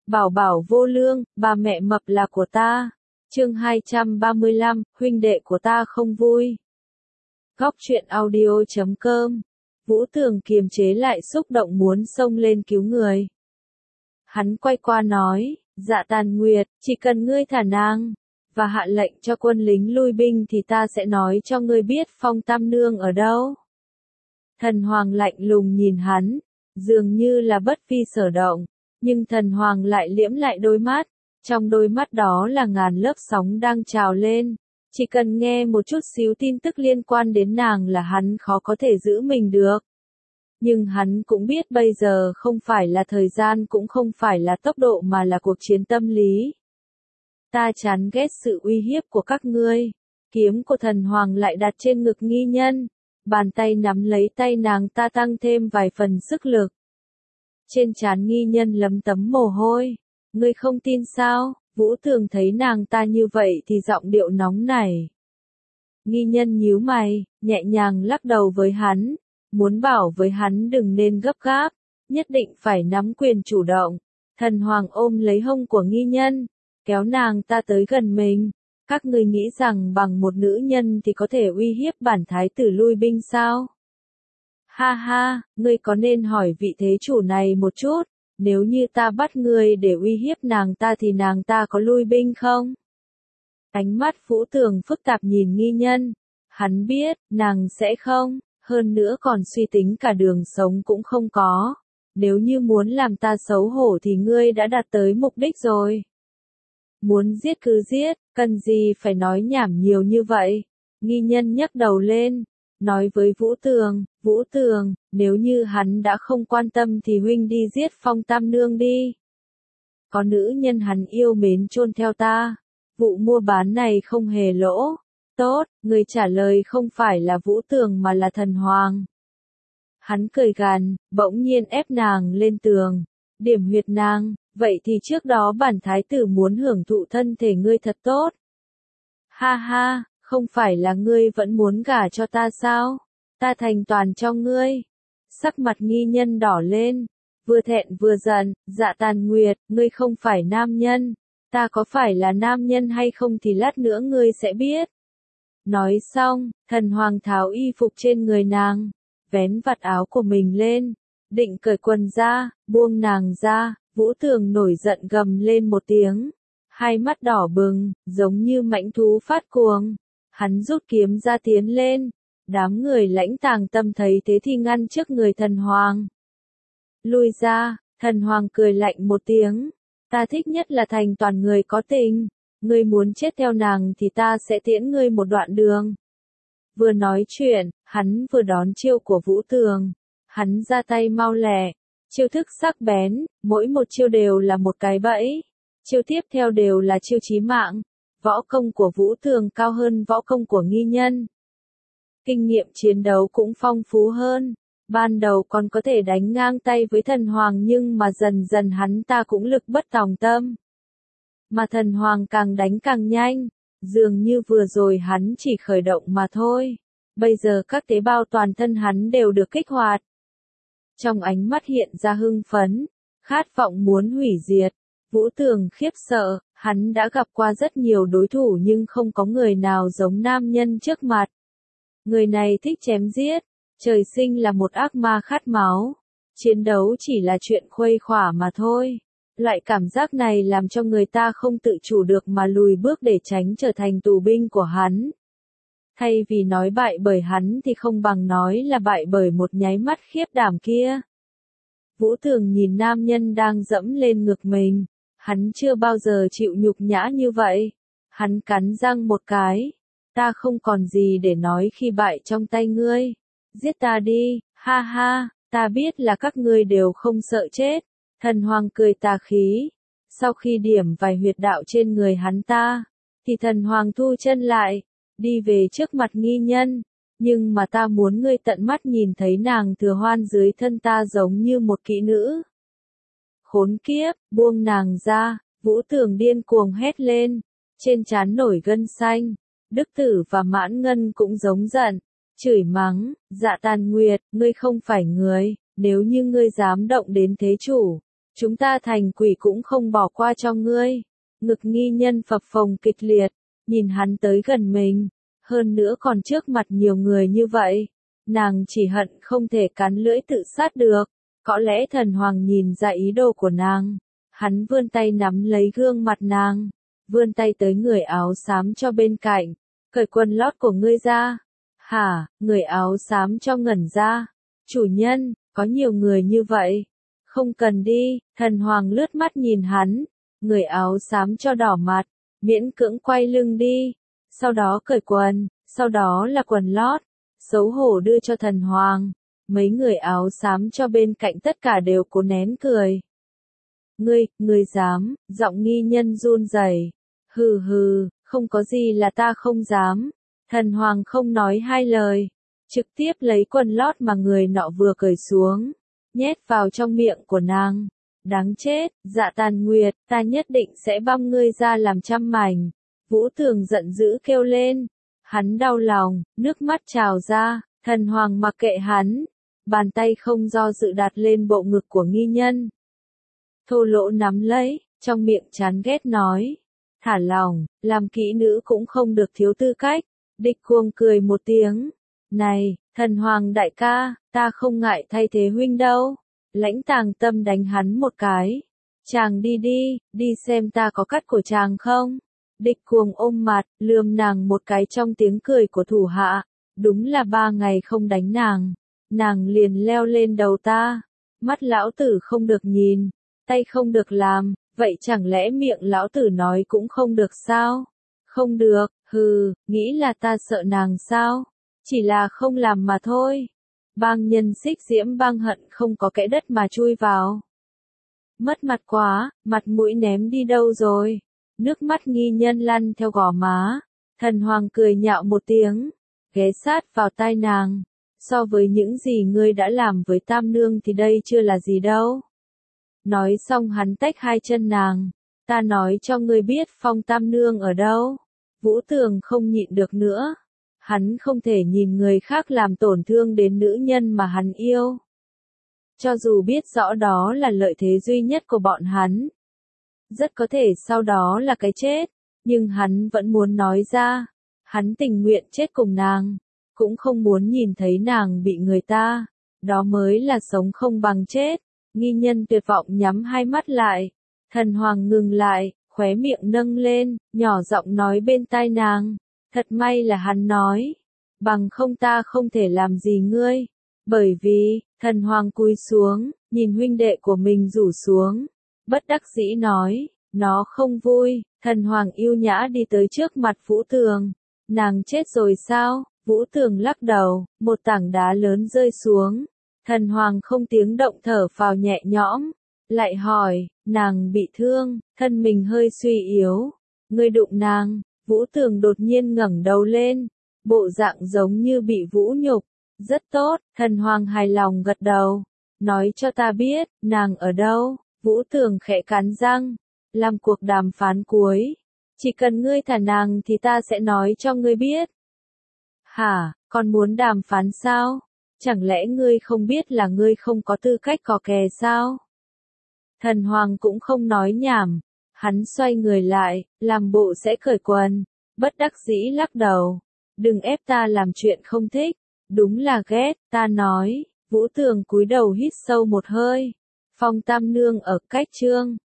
Bảo bảo vô lương, bà mẹ mập là của ta. Chương 235, huynh đệ của ta không vui. Góc truyện audio.com. Vũ Tường kiềm chế lại xúc động muốn xông lên cứu người. Hắn quay qua nói, Dạ Tàn Nguyệt, chỉ cần ngươi thả nàng, và hạ lệnh cho quân lính lui binh thì ta sẽ nói cho ngươi biết Phong Tam Nương ở đâu. Thần Hoàng lạnh lùng nhìn hắn, dường như là bất vi sở động, nhưng Thần Hoàng lại liễm lại đôi mắt, trong đôi mắt đó là ngàn lớp sóng đang trào lên, chỉ cần nghe một chút xíu tin tức liên quan đến nàng là hắn khó có thể giữ mình được. Nhưng hắn cũng biết bây giờ không phải là thời gian cũng không phải là tốc độ mà là cuộc chiến tâm lý. Ta chán ghét sự uy hiếp của các ngươi. Kiếm của Thần Hoàng lại đặt trên ngực Nghi Nhân, bàn tay nắm lấy tay nàng ta tăng thêm vài phần sức lực. Trên trán Nghi Nhân lấm tấm mồ hôi. Ngươi không tin sao? Vũ Tường thấy nàng ta như vậy thì giọng điệu nóng nảy. Nghi Nhân nhíu mày, nhẹ nhàng lắc đầu với hắn, muốn bảo với hắn đừng nên gấp gáp, nhất định phải nắm quyền chủ động. Thần Hoàng ôm lấy hông của Nghi Nhân, kéo nàng ta tới gần mình. Các ngươi nghĩ rằng bằng một nữ nhân thì có thể uy hiếp bản thái tử lui binh sao? Ha ha, ngươi có nên hỏi vị thế chủ này một chút, nếu như ta bắt ngươi để uy hiếp nàng ta thì nàng ta có lui binh không? Ánh mắt Vũ Tường phức tạp nhìn Nghi Nhân, hắn biết, nàng sẽ không, hơn nữa còn suy tính cả đường sống cũng không có. Nếu như muốn làm ta xấu hổ thì ngươi đã đạt tới mục đích rồi. Muốn giết cứ giết, cần gì phải nói nhảm nhiều như vậy? Nghi Nhân nhấc đầu lên, nói với Vũ Tường, nếu như hắn đã không quan tâm thì huynh đi giết Phong Tam Nương đi. Có nữ nhân hắn yêu mến chôn theo ta, vụ mua bán này không hề lỗ. Tốt, người trả lời không phải là Vũ Tường mà là Thần Hoàng. Hắn cười gằn, bỗng nhiên ép nàng lên tường, điểm huyệt nàng, vậy thì trước đó bản thái tử muốn hưởng thụ thân thể ngươi thật tốt. Ha ha, không phải là ngươi vẫn muốn gả cho ta sao? Ta thành toàn cho ngươi. Sắc mặt Nghi Nhân đỏ lên, vừa thẹn vừa giận, Dạ Tàn Nguyệt, ngươi không phải nam nhân. Ta có phải là nam nhân hay không thì lát nữa ngươi sẽ biết. Nói xong, Thần Hoàng tháo y phục trên người nàng, vén vạt áo của mình lên, định cởi quần ra, buông nàng ra. Vũ Tường nổi giận gầm lên một tiếng, hai mắt đỏ bừng, giống như mãnh thú phát cuồng. Hắn rút kiếm ra tiến lên, đám người Lãnh Tàng Tâm thấy thế thì ngăn trước người Thần Hoàng. Lui ra, Thần Hoàng cười lạnh một tiếng, ta thích nhất là thành toàn người có tình, ngươi muốn chết theo nàng thì ta sẽ tiễn ngươi một đoạn đường. Vừa nói chuyện, hắn vừa đón chiêu của Vũ Tường, hắn ra tay mau lẹ. Chiêu thức sắc bén, mỗi một chiêu đều là một cái bẫy. Chiêu tiếp theo đều là chiêu chí mạng. Võ công của Vũ Tường cao hơn võ công của Nghi Nhân. Kinh nghiệm chiến đấu cũng phong phú hơn. Ban đầu còn có thể đánh ngang tay với Thần Hoàng nhưng mà dần dần hắn ta cũng lực bất tòng tâm. Mà Thần Hoàng càng đánh càng nhanh. Dường như vừa rồi hắn chỉ khởi động mà thôi. Bây giờ các tế bào toàn thân hắn đều được kích hoạt. Trong ánh mắt hiện ra hưng phấn, khát vọng muốn hủy diệt. Vũ Tường khiếp sợ, hắn đã gặp qua rất nhiều đối thủ nhưng không có người nào giống nam nhân trước mặt. Người này thích chém giết, trời sinh là một ác ma khát máu. Chiến đấu chỉ là chuyện khuây khỏa mà thôi. Loại cảm giác này làm cho người ta không tự chủ được mà lùi bước để tránh trở thành tù binh của hắn. Thay vì nói bại bởi hắn thì không bằng nói là bại bởi một nháy mắt khiếp đảm kia. Vũ Tường nhìn nam nhân đang dẫm lên ngực mình, hắn chưa bao giờ chịu nhục nhã như vậy. Hắn cắn răng một cái, ta không còn gì để nói khi bại trong tay ngươi. Giết ta đi, ha ha, ta biết là các ngươi đều không sợ chết. Thần Hoàng cười tà khí, sau khi điểm vài huyệt đạo trên người hắn ta, thì Thần Hoàng thu chân lại. Đi về trước mặt Nghi Nhân, nhưng mà ta muốn ngươi tận mắt nhìn thấy nàng thừa hoan dưới thân ta giống như một kỹ nữ. Khốn kiếp, buông nàng ra, Vũ Tường điên cuồng hét lên, trên trán nổi gân xanh. Đức Tử và Mãn Ngân cũng giống giận, chửi mắng, Dạ Tàn Nguyệt, ngươi không phải người, nếu như ngươi dám động đến thế chủ, chúng ta thành quỷ cũng không bỏ qua cho ngươi. Ngực nghi nhân phập phồng kịch liệt, nhìn hắn tới gần mình, hơn nữa còn trước mặt nhiều người như vậy. Nàng chỉ hận không thể cắn lưỡi tự sát được, có lẽ thần hoàng nhìn ra ý đồ của nàng. Hắn vươn tay nắm lấy gương mặt nàng, vươn tay tới người áo xám cho bên cạnh, cởi quần lót của ngươi ra. Hả, người áo xám cho ngẩn ra. Chủ nhân, có nhiều người như vậy. Không cần đi, thần hoàng lướt mắt nhìn hắn, người áo xám cho đỏ mặt, miễn cưỡng quay lưng đi, sau đó cởi quần, sau đó là quần lót, xấu hổ đưa cho thần hoàng. Mấy người áo xám cho bên cạnh tất cả đều cố nén cười. Ngươi dám, giọng nghi nhân run rẩy. Hừ hừ, không có gì là ta không dám. Thần hoàng không nói hai lời, trực tiếp lấy quần lót mà người nọ vừa cởi xuống, nhét vào trong miệng của nàng. Đáng chết, Dạ Tàn Nguyệt, ta nhất định sẽ băm ngươi ra làm trăm mảnh. Vũ Tường giận dữ kêu lên. Hắn đau lòng, nước mắt trào ra, thần hoàng mặc kệ hắn. Bàn tay không do dự đặt lên bộ ngực của nghi nhân. Thô lỗ nắm lấy, trong miệng chán ghét nói. Thả lòng, làm kỹ nữ cũng không được thiếu tư cách. Địch Cuồng cười một tiếng. Này, thần hoàng đại ca, ta không ngại thay thế huynh đâu. Lãnh Tàng Tâm đánh hắn một cái. Chàng đi đi, đi xem ta có cắt của chàng không. Địch Cuồng ôm mặt, lườm nàng một cái trong tiếng cười của thủ hạ. Đúng là 3 ngày không đánh nàng liền leo lên đầu ta. Mắt lão tử không được nhìn, tay không được làm, vậy chẳng lẽ miệng lão tử nói cũng không được sao? Không được, hừ, nghĩ là ta sợ nàng sao? Chỉ là không làm mà thôi. Bang nhân Xích Diễm bang hận không có kẽ đất mà chui vào. Mất mặt quá, mặt mũi ném đi đâu rồi? Nước mắt nghi nhân lăn theo gò má. Thần hoàng cười nhạo một tiếng, ghé sát vào tai nàng. So với những gì ngươi đã làm với Tam Nương thì đây chưa là gì đâu. Nói xong hắn tách hai chân nàng. Ta nói cho ngươi biết Phong Tam Nương ở đâu. Vũ Tường không nhịn được nữa. Hắn không thể nhìn người khác làm tổn thương đến nữ nhân mà hắn yêu. Cho dù biết rõ đó là lợi thế duy nhất của bọn hắn. Rất có thể sau đó là cái chết. Nhưng hắn vẫn muốn nói ra. Hắn tình nguyện chết cùng nàng. Cũng không muốn nhìn thấy nàng bị người ta. Đó mới là sống không bằng chết. Nghi nhân tuyệt vọng nhắm hai mắt lại. Thần hoàng ngừng lại, khóe miệng nâng lên, nhỏ giọng nói bên tai nàng. Thật may là hắn nói. Bằng không ta không thể làm gì ngươi. Bởi vì, thần hoàng cúi xuống, nhìn huynh đệ của mình rủ xuống. Bất đắc dĩ nói, nó không vui. Thần hoàng yêu nhã đi tới trước mặt Vũ Tường. Nàng chết rồi sao? Vũ Tường lắc đầu, một tảng đá lớn rơi xuống. Thần hoàng không tiếng động thở phào nhẹ nhõm. Lại hỏi, nàng bị thương, thân mình hơi suy yếu. Ngươi đụng nàng. Vũ Tường đột nhiên ngẩng đầu lên. Bộ dạng giống như bị vũ nhục. Rất tốt, thần hoàng hài lòng gật đầu. Nói cho ta biết, nàng ở đâu? Vũ Tường khẽ cắn răng. Làm cuộc đàm phán cuối. Chỉ cần ngươi thả nàng thì ta sẽ nói cho ngươi biết. Hả, còn muốn đàm phán sao? Chẳng lẽ ngươi không biết là ngươi không có tư cách cò kè sao? Thần hoàng cũng không nói nhảm. Hắn xoay người lại, làm bộ sẽ cởi quần. Bất đắc dĩ lắc đầu. Đừng ép ta làm chuyện không thích. Đúng là ghét, ta nói. Vũ Tường cúi đầu hít sâu một hơi. Phong Tam Nương ở cách chương